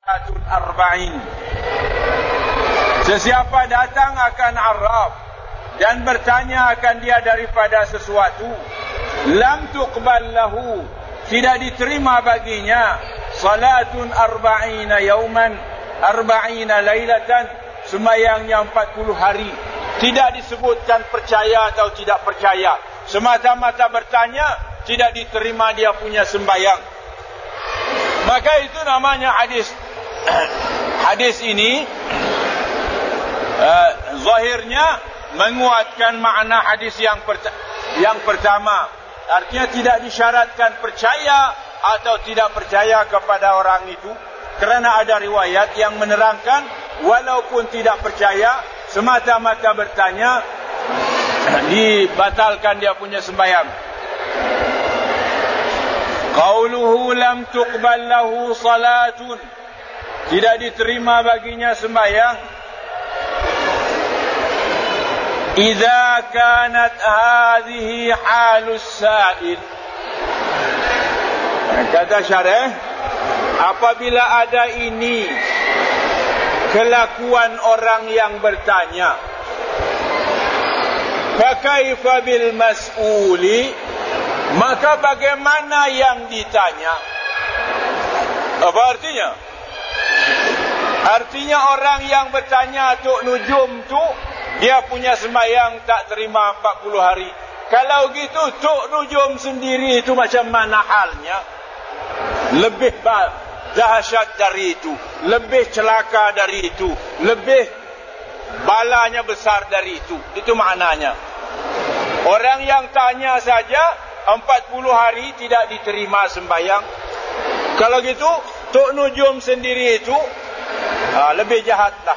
arba'in. Sesiapa datang akan Arab dan bertanya akan dia daripada sesuatu, lam tuqbal lahu, tidak diterima baginya, salatun arba'ina yauman arba'ina lailatan, sembahyangnya 40 hari. Tidak disebutkan percaya atau tidak percaya, semata-mata bertanya, tidak diterima dia punya sembahyang. Maka itu namanya hadis. Hadis ini zahirnya menguatkan makna hadis yang pertama. Artinya tidak disyaratkan percaya atau tidak percaya kepada orang itu, kerana ada riwayat yang menerangkan walaupun tidak percaya, semata-mata bertanya, dibatalkan dia punya sembahyang. Qauluhu lam tuqbal lahu salatun, tidak diterima baginya sembahyang. Idza kanat hadhihi halus sa'il, kata syarah, apabila ada ini kelakuan orang yang bertanya, fa kaifa bil mas'uli, maka bagaimana yang ditanya? Apa artinya? Artinya orang yang bertanya Tok Nujum tu, dia punya sembahyang tak terima 40 hari. Kalau gitu Tok Nujum sendiri itu macam mana halnya? Lebih dahsyat dari itu, lebih celaka dari itu, lebih balanya besar dari itu. Itu maknanya. Orang yang tanya saja 40 hari tidak diterima sembahyang. Kalau gitu Tok Nujum sendiri itu lebih jahatlah,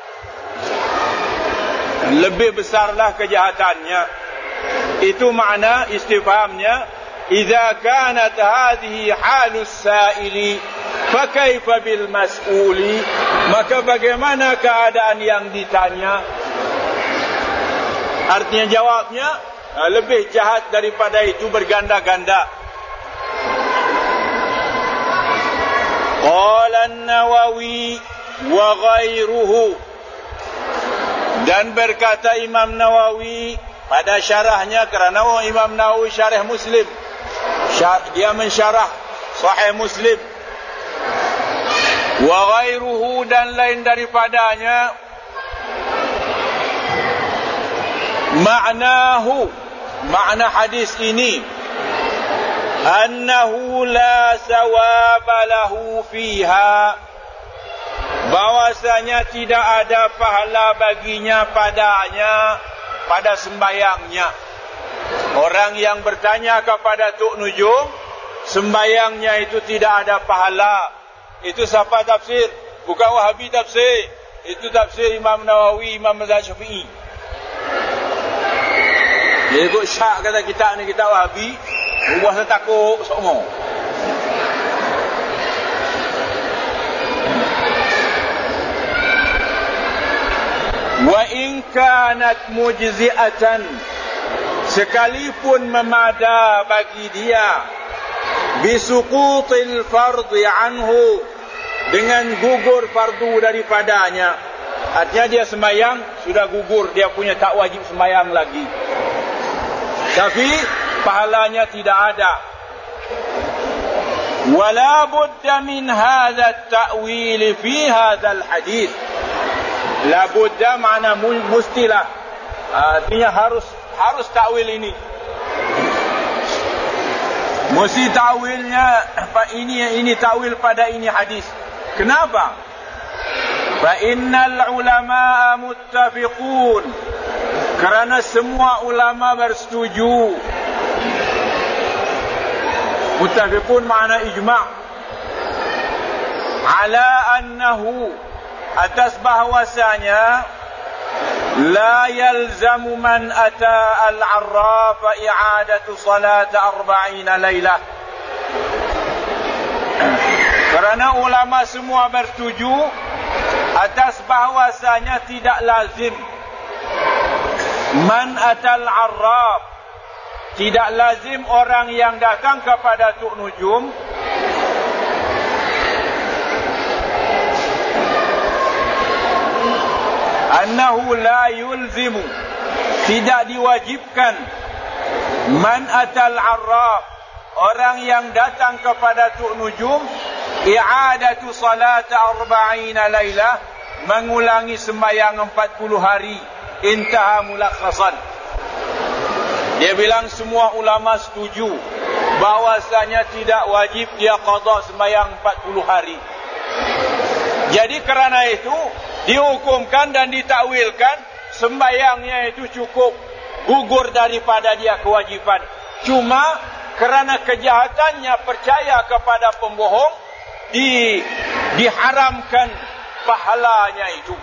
lebih besarlah kejahatannya. Itu makna istifhamnya, idza kanat hadhihi halus sa'ili fa kaifa bil mas'uli, maka bagaimana keadaan yang ditanya? Artinya jawabnya lebih jahat daripada itu, berganda-ganda. Qala an-Nawawi wa ghairuhu, dan berkata Imam Nawawi pada syarahnya, kerana Imam Nawawi syarah Muslim, dia mensyarah Sahih Muslim. Wa ghairuhu, dan lain daripadanya, ma'nahu, makna hadis ini, annahu la sawaba lahu fiha, bahwasanya tidak ada pahala baginya padanya, pada sembayangnya. Orang yang bertanya kepada Tok Nujum, sembayangnya itu tidak ada pahala. Itu siapa tafsir? Bukan Wahabi tafsir. Itu tafsir Imam Nawawi, Imam Mazhab Syafi'i. Dia ikut syak kata kita ni, kita Wahabi, buah saya takut semua. Wa in kanat mujzi'atan, sekalipun memada bagi dia, bisuqutil fardhi anhu, dengan gugur fardu daripadanya. Artinya dia sembahyang sudah gugur, dia punya tak wajib sembahyang lagi, tapi pahalanya tidak ada. Wala budda min hadha at-ta'wil fi hadha al-hadith. La budda makna mustilah, artinya harus takwil ini. Mesti takwilnya ini takwil pada ini hadis. Kenapa? Fa innal ulama muttafiqun, kerana semua ulama bersetuju. Muttafiqun makna ijma', ala annahu, atas bahwasanya, la yalzamu man ata al-arraf i'adatu salat 40 lailah. Kerana ulama semua bersetuju atas bahwasanya tidak lazim man atal arraf, tidak lazim orang yang datang kepada Tok Nujum innahu la yulzimu, tidak diwajibkan, man atal arraf, orang yang datang kepada Tok Nujum, i'adatu salat 40 lailah, mengulangi sembahyang 40 hari. Intaha mulakhasan. Dia bilang semua ulama setuju bahwasanya tidak wajib dia qada sembahyang 40 hari. Jadi kerana itu dihukumkan dan ditakwilkan sembahyangnya itu cukup gugur daripada dia kewajipan. Cuma kerana kejahatannya percaya kepada pembohong, diharamkan pahalanya itu.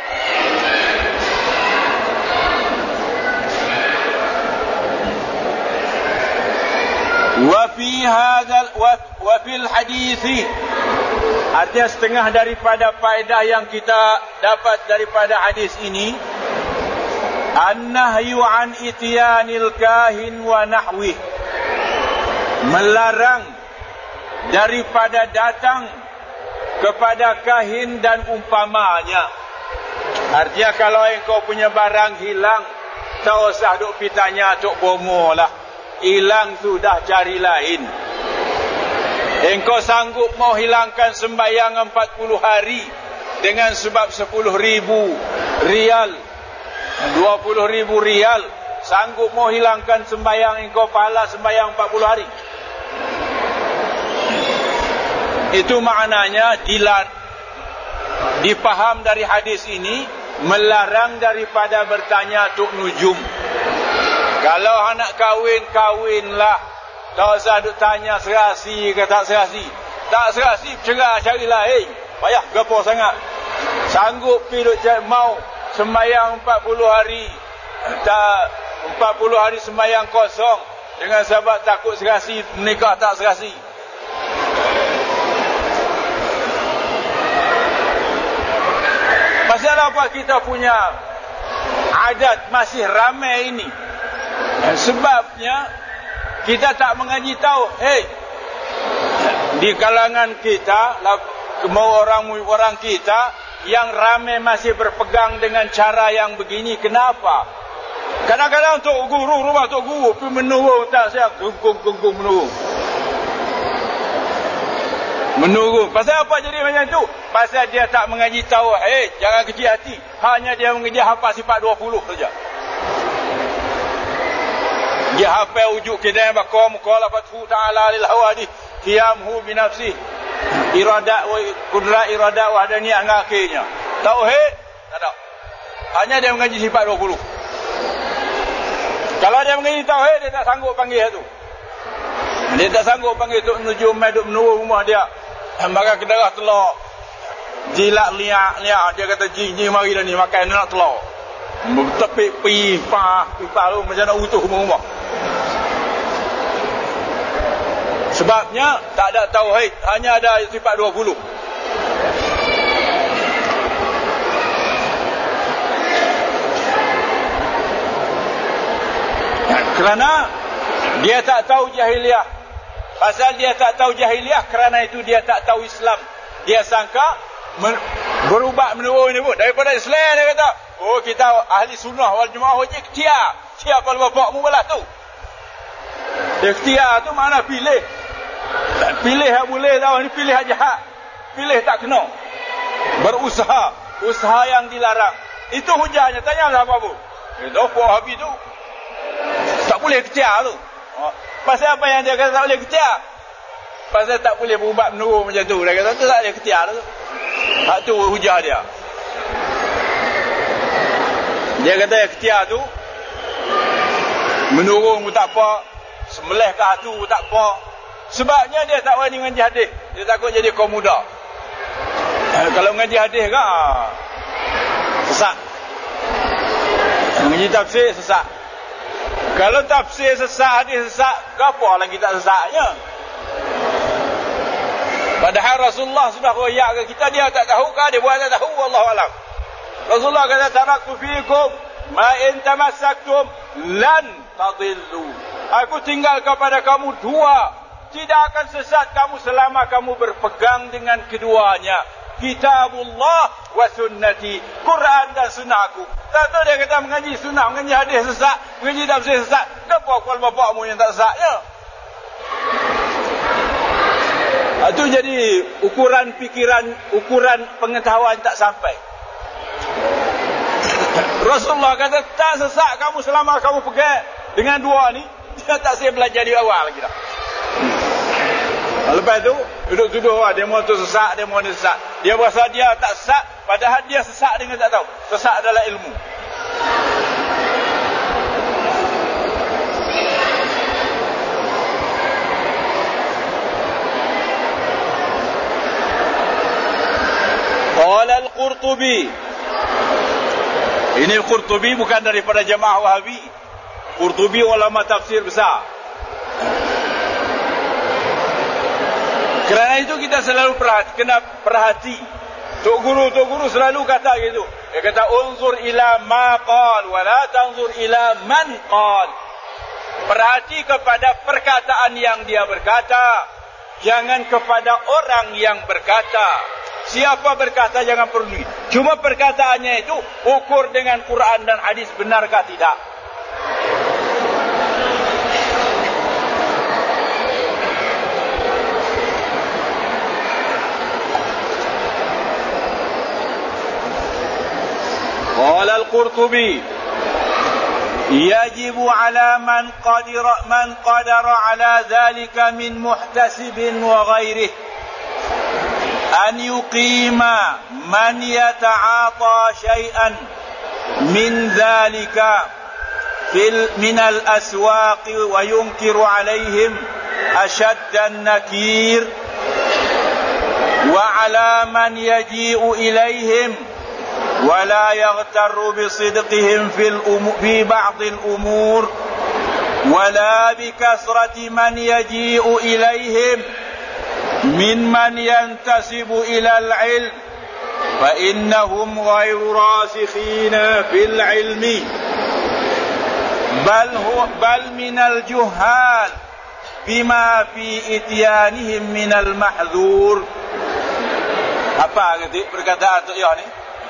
Wa fil hadis, artinya setengah daripada faedah yang kita dapat daripada hadis ini, an-nahyu an ityanil kahin wa nahwih, melarang daripada datang kepada kahin dan umpamanya. Artinya kalau engkau punya barang hilang, tak usah duk pitanya tok bomo lah. Hilang sudah, cari lain. Engkau sanggup mau hilangkan sembahyang 40 hari dengan sebab 10.000 rial, 20.000 rial, sanggup mau hilangkan sembahyang engkau pahala sembahyang 40 hari. Itu maknanya dipaham dari hadis ini, melarang daripada bertanya Tok Nujum. Kalau anak kahwin, kahwinlah. Tak usah duk tanya serasi ke tak serasi. Tak serasi, bercerah cari lain. Payah gapo sangat. Sanggup pergi duk mau sembahyang 40 hari. Tak 40 hari sembahyang kosong dengan sebab takut serasi, menikah tak serasi. Pasal apa kita punya adat masih ramai ini? Sebabnya kita tak mengaji tauhid. Di kalangan kita, mau orang kita yang ramai masih berpegang dengan cara yang begini. Kenapa? Kadang-kadang tok guru, rumah tok guru pergi menurut tak siap, gunggung menurut. Pasal apa jadi macam tu? Pasal dia tak mengaji tauhid. Jangan kecil hati. Hanya dia mengaji hafal sifat 20 saja. Dia hafal ujuk kedai bakar mukhalafatu ta'ala lil hawadith, qiyamhu bi nafsih, iradat wa qudrat iradat wa hadaniyah dengan akhirnya. Tauhid tak ada. Hanya dia mengaji sifat 20. Kalau dia mengaji tauhid, dia tak sanggup panggil tu. Dia tak sanggup panggil Tok Nujum mai duk menurut rumah dia. Maka kedarah telur. Jilat liak, dia kata jing mari dah ni makan nak telur. Tepik pipa tu macam nak utuh rumah. Sebabnya tak ada tauhid, hanya ada sifat 20. Kerana dia tak tahu jahiliah. Pasal dia tak tahu jahiliah, kerana itu dia tak tahu Islam. Dia sangka berubah menurut ini pun daripada Islam. Dia kata, oh kita ahli sunnah wal jemaah wajib ikhtiar. Siapa bapakmu balas tu? Ikhtiar tu mana pilih. Pilih yang boleh tahu ni, pilih yang jahat. Pilih tak kena. Berusaha, usaha yang dilarang. Itu hujahnya. Tanyalah apa pun. Itu Wahabi tu tak boleh ikhtiar tu. Pasal apa yang dia kata tak boleh ikhtiar? Pasal tak boleh berubah menurut macam tu. Dia kata tu tak boleh ikhtiar tu. Hak tu hujah dia. Dia kata ikhtiar tu menurung pun tak apa, sembelih ke hatu pun tak apa. Sebabnya dia tak berani mengaji hadis. Dia takut jadi kaum muda. Kalau mengaji hadis ke sesat. Mengaji tafsir sesat. Kalau tafsir sesat, hadis sesat, apa lagi tak sesatnya? Padahal Rasulullah sudah royak ke kita, dia tak tahu ke dia buat tak tahu, wallahu alam. Rasulullah kata taraktu fiikum ma in tamassaktum lan tadillu. Aku tinggal kepada kamu dua, tidak akan sesat kamu selama kamu berpegang dengan keduanya. Kitabullah wa sunnati, Quran dan sunnahku. Tak tahu dia kata mengaji sunnah, mengaji hadis sesat, mengaji tafsir sesat. Kenapa kual bapakmu yang tak sesatnya? Itu jadi ukuran pikiran, ukuran pengetahuan tak sampai. Rasulullah kata tak sesat kamu selama kamu pegang dengan dua ni. Dia tak saya belajar di awal lagi dah. Lepas tu duduk tuduh demo tu sesat, demo ni sesat. Dia berasa dia tak sesat, padahal dia sesat dengan tak tahu. Sesat adalah ilmu. Qala al-Qurtubi. Ini al-Qurtubi bukan daripada jamaah Wahabi. Qurtubi ulama tafsir besar. Kerana itu kita selalu kena perhati. Tok guru selalu kata gitu. Dia kata unzur ila ma qal wa la tanzur ila man qal. Perhati kepada perkataan yang dia berkata, jangan kepada orang yang berkata. Siapa berkata jangan peduli. Cuma perkataannya itu ukur dengan Quran dan hadis, benarkah tidak? Qala al-Qurtubi yajibu ala man qadara ala dhalika min muhtasibin wa ghairihi أن يقيم من يتعاطى شيئا من ذلك من الأسواق وينكر عليهم أشد النكير وعلى من يجيء إليهم ولا يغتر بصدقهم في بعض الأمور ولا بكثرة من يجيء إليهم ممن ينتسب إلى العلم فإنهم غير راسخين في العلم بل من الجهال بما في إتيانهم من المحذور. Apa kata perkataan tu ya ni?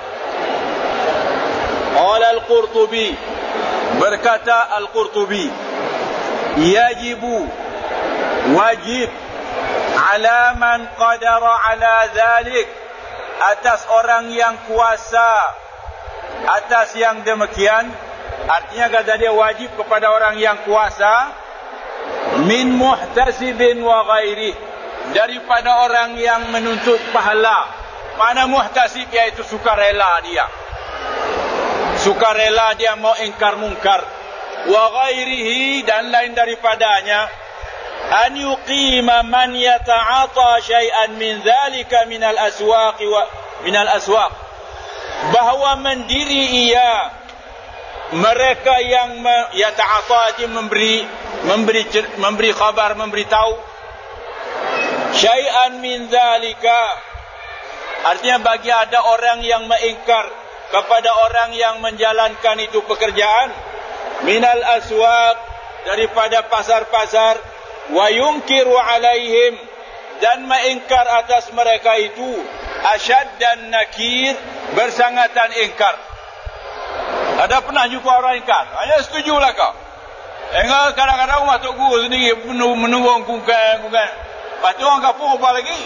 Qala al-Qurtubi, berkata al-Qurtubi, yajibu, wajib, ala man qadara ala dhalik, atas orang yang kuasa atas yang demikian. Artinya kata dia wajib kepada orang yang kuasa, min muhtasibin wa ghairih, daripada orang yang menuntut pahala. Mana muhtasib, iaitu sukarela dia. Sukarela dia mau ingkar mungkar. Wa ghairihi, dan lain daripadanya. An yuqima man yata'ata syai'an min dhalika minal aswaq wa minal aswaq, bahawa mendiri ia mereka yang yata'ata, memberi khabar, memberitahu syai'an min dhalika, artinya bagi ada orang yang mengingkar kepada orang yang menjalankan itu pekerjaan, minal aswaq, daripada pasar-pasar, wa yunkiru alaihim, dan mengingkar atas mereka itu, asyad dan nakir, bersangatan ingkar. Ada pernah jumpa orang ingkar? Hanya setujulah kau. Kadang-kadang rumah Tok Guru sendiri menunggu kungkan. Lepas tu orang kapur apa lagi?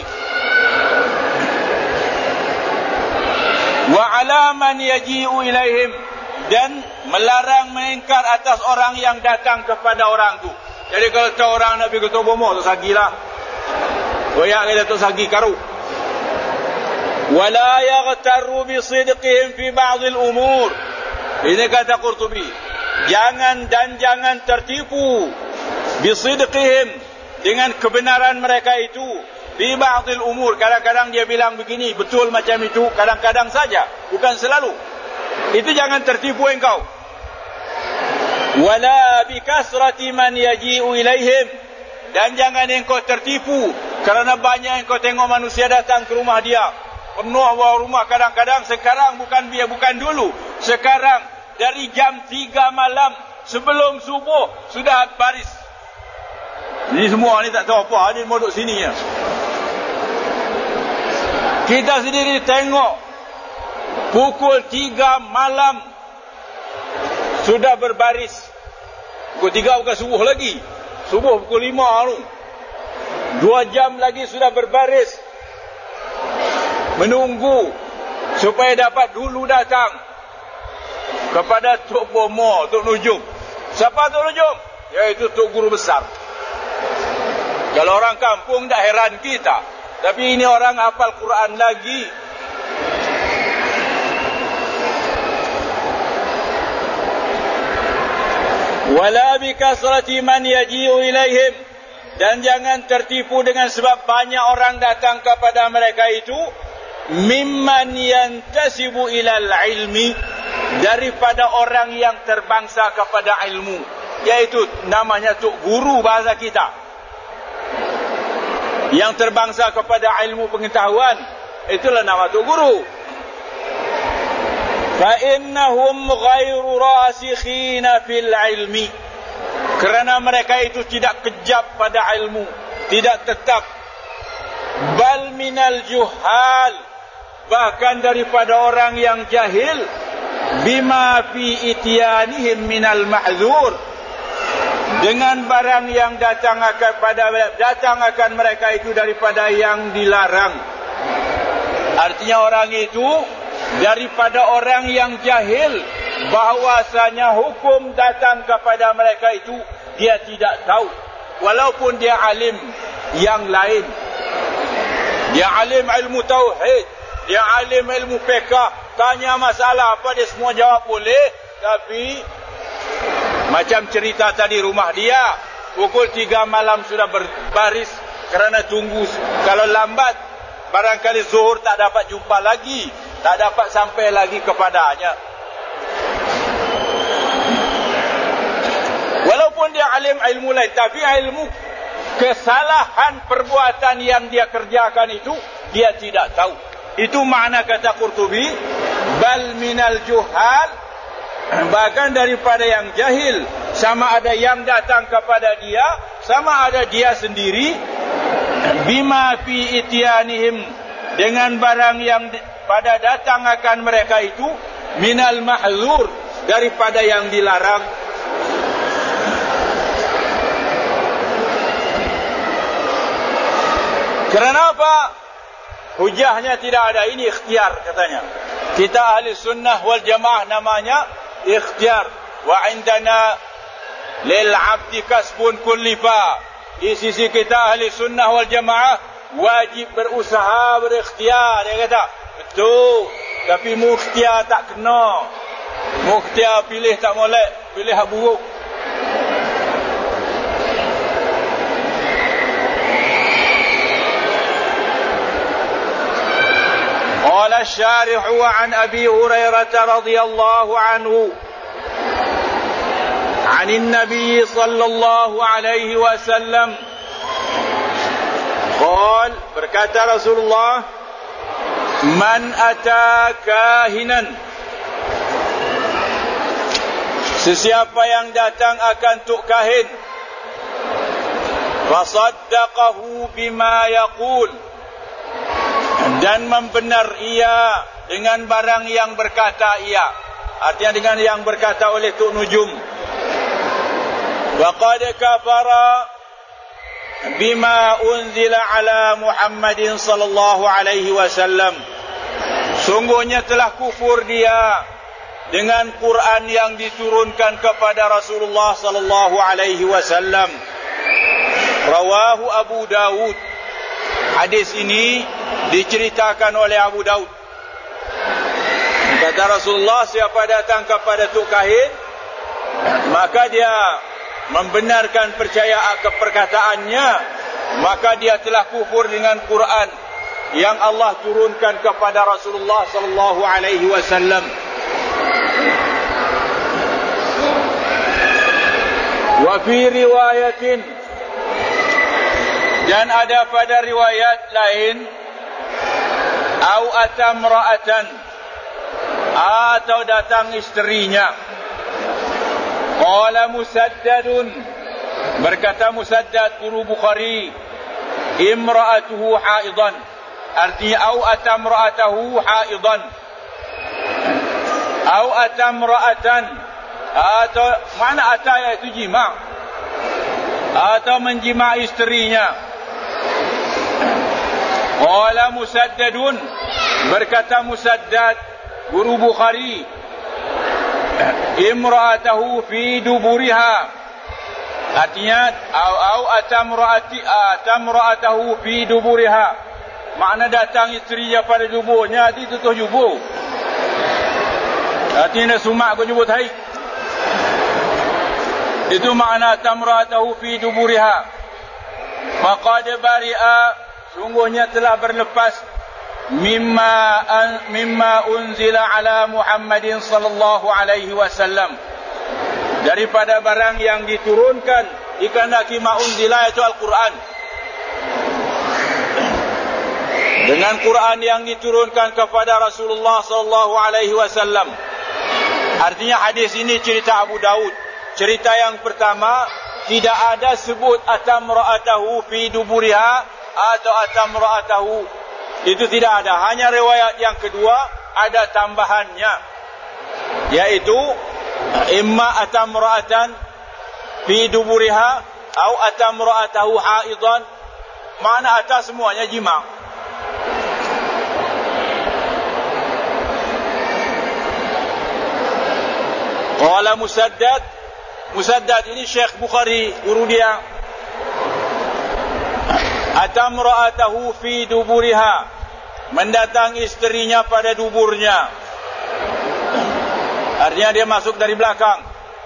Wa ala man yaji'u ilaihim, dan melarang mengingkar atas orang yang datang kepada orang tu. Jadi kalau tahu orang nak pergi ke Tok Bomo, tu sagilah. Koyak kita tu sagi karu. Wala yaghtarru bi sidqihim fi ba'd al-umur. Ini kata Qurtubi. Jangan tertipu bi sidqihim, dengan kebenaran mereka itu, fi ba'd al-umur. Kadang-kadang dia bilang begini, betul macam itu, kadang-kadang saja, bukan selalu. Itu jangan tertipu engkau. Wala bikasrati man yaji'u ilaihim, dan jangan engkau tertipu kerana banyak engkau tengok manusia datang ke rumah dia, penuh bawa rumah. Kadang-kadang sekarang, bukan dulu, sekarang dari jam 3 malam sebelum subuh sudah baris. Ini semua ni tak tahu apa, dia mau duduk sini ya. Kita sendiri tengok pukul 3 malam Sudah berbaris. Pukul 3 bukan subuh lagi. Subuh pukul 5 tu. 2 jam lagi sudah berbaris. Menunggu supaya dapat dulu datang kepada Tok Bomo, Tok Nujum. Siapa Tok Nujum? Iaitu Tok Guru Besar. Kalau orang kampung tak heran kita, tapi ini orang hafal Quran lagi. Wala bikasrati man yaji'u ilaihim, dan jangan tertipu dengan sebab banyak orang datang kepada mereka itu, mimman yantasibu ilal ilmi, daripada orang yang terbangsa kepada ilmu, iaitu namanya Tok Guru bahasa kita. Yang terbangsa kepada ilmu pengetahuan, itulah nama Tok Guru. Fa innahum ghairu rasikhina fil ilmi, kerana mereka itu tidak kejap pada ilmu, tidak tetap. Bal minal juhal, bahkan daripada orang yang jahil, bima fi ityanihim minal ma'dzur, dengan barang yang datang akan mereka itu daripada yang dilarang. Artinya orang itu daripada orang yang jahil, bahwasanya hukum datang kepada mereka itu dia tidak tahu, walaupun dia alim yang lain. Dia alim ilmu tauhid, dia alim ilmu fiqh, tanya masalah apa dia semua jawab boleh. Tapi macam cerita tadi, rumah dia pukul 3 malam sudah berbaris kerana tunggu. Kalau lambat barangkali zuhur tak dapat jumpa lagi, tak dapat sampai lagi kepadanya. Walaupun dia alim ilmu lain, tapi ilmu kesalahan perbuatan yang dia kerjakan itu dia tidak tahu. Itu makna kata Qurtubi, bal minal juhal, bahkan daripada yang jahil, sama ada yang datang kepada dia, sama ada dia sendiri, bima fi ityanihim, dengan barang yang pada datang akan mereka itu, minal mahzur, daripada yang dilarang. Kerana apa? Hujahnya tidak ada. Ini ikhtiar katanya. Kita ahli sunnah wal jamaah namanya ikhtiar. Wa indana lil abdi kasbun kullifa. Di sisi kita ahli sunnah wal jamaah wajib berusaha, berikhtiar. Dia kata betul, tapi mukhtiar tak kena. Mukhtiar pilih tak molek, pilih hak buruk. قال الشارح عن أبي هريرة رضي الله عنه عن النبي صلى الله عليه وسلم قال, berkata Rasulullah, man ata kahinan, sesiapa yang datang akan tuk kahin, fasaddaqahu bima yaqul, dan membenar ia dengan barang yang berkata ia, artinya dengan yang berkata oleh Tok Nujum, waqad kafara bima unzila ala Muhammadin sallallahu alaihi wasallam, sungguhnya telah kufur dia dengan Quran yang diturunkan kepada Rasulullah sallallahu alaihi wasallam. Rawahu Abu Dawud. Hadis ini diceritakan oleh Abu Daud. Kata Rasulullah, siapa datang kepada tuk kahin, maka dia membenarkan perkataannya, maka dia telah kufur dengan Quran yang Allah turunkan kepada Rasulullah sallallahu alaihi wasallam. Wa fi riwayatin, dan ada pada riwayat lain, au atamra'atan, atau datang istrinya. Qala Musaddadun, berkata Musaddad guru Bukhari, imra'atuhu haidan, artinya au atamra'atahu haidan, au atamra'atan, Atau mana ata iaitu jima', atau menjima' isterinya. Qala Musaddadun, berkata Musaddad guru Bukhari, imra'atahu fi duburiha, artinya au atamra'atahu fi duburiha, makna datang isterinya pada duburnya, itu tutup jubur, artinya sumak ko jubur haid. Itu makna tamra'atahu fi duburiha. Faqad bari'a, sungguhnya telah berlepas mimma unzila ala Muhammadin sallallahu alaihi wasallam, daripada barang yang diturunkan ikanaki ma unzila, itu Al-Quran. Dengan Quran yang diturunkan kepada Rasulullah sallallahu alaihi wasallam. Artinya hadis ini cerita Abu Daud. Cerita yang pertama tidak ada sebut atamra'atahu fi duburiha atau atamra'atahu, itu tidak ada. Hanya riwayat yang kedua ada tambahannya, yaitu imma atamra'atan fi duburiha atau atamra'atahu haidan, makna atas semuanya jima'. Qala Musaddad ini Syekh Bukhari, guru dia. Atamra'atahu fi duburiha, mendatang isterinya pada duburnya, artinya dia masuk dari belakang.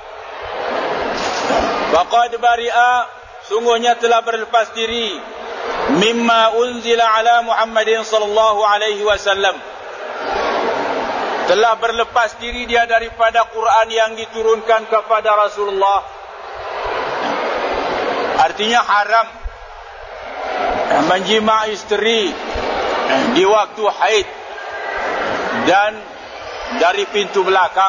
Faqad bari'a, sungguhnya telah berlepas diri, mimma unzila ala Muhammadin sallallahu alaihi wasallam, telah berlepas diri dia daripada Quran yang diturunkan kepada Rasulullah. Artinya haram menjima' isteri di waktu haid dan dari pintu belakang.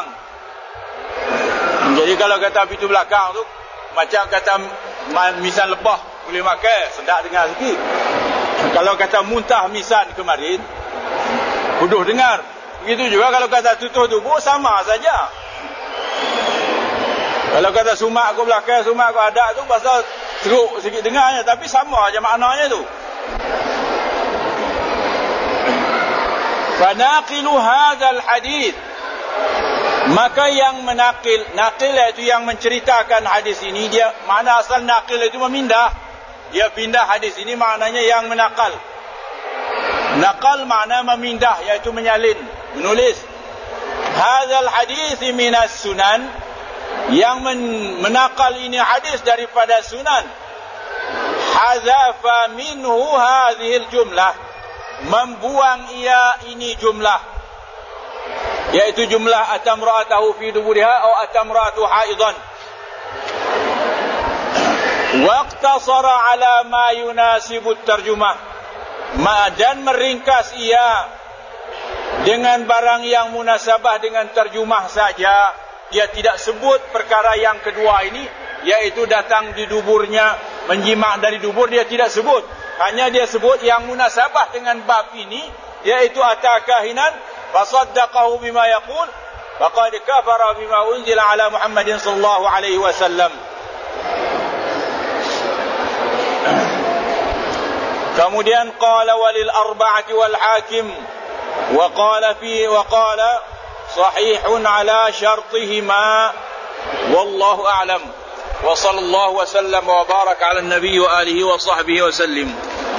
Jadi kalau kata pintu belakang tu macam kata misan lebah boleh makan, sedap dengar sikit. Kalau kata muntah misan kemarin, bodoh dengar. Begitu juga kalau kata tutup tubuh, sama saja. Kalau kata sumak aku belakang, sumak aku ada tu pasal teruk sikit dengarnya, tapi sama aja maknanya tu. Fanaqilu hadzal hadits, maka yang menakil, nakil itu yang menceritakan hadis ini, dia mana asal nakil itu memindah, dia pindah hadis ini, maknanya yang menakal. Nakal makna memindah, iaitu menyalin, menulis. Hadzal hadits minas sunan, yang menakal ini hadis daripada sunan. Hazafa minhu hadhil jumlah, membuang ia ini jumlah, yaitu jumlah atamra'atahu fi duburiha atau atamra'atu haidan. Waqtasara ala ma yunasibu tarjumah, dan meringkas ia dengan barang yang munasabah dengan terjemah saja. Dia tidak sebut perkara yang kedua ini, yaitu datang di duburnya, menjima' dari dubur, dia tidak sebut. Hanya dia sebut yang munasabah dengan bab ini, yaitu atakahinan fasaddaqahu bima yaqul faqad kafara bima unzila ala Muhammadin sallallahu alaihi wasallam. Kemudian qala walil arba'ati wal hakim wa qala sahihun ala syartihima wallahu a'lam wa sallallahu wa sallam wa baraka ala an-nabiy wa alihi wa sahbihi wa sallim.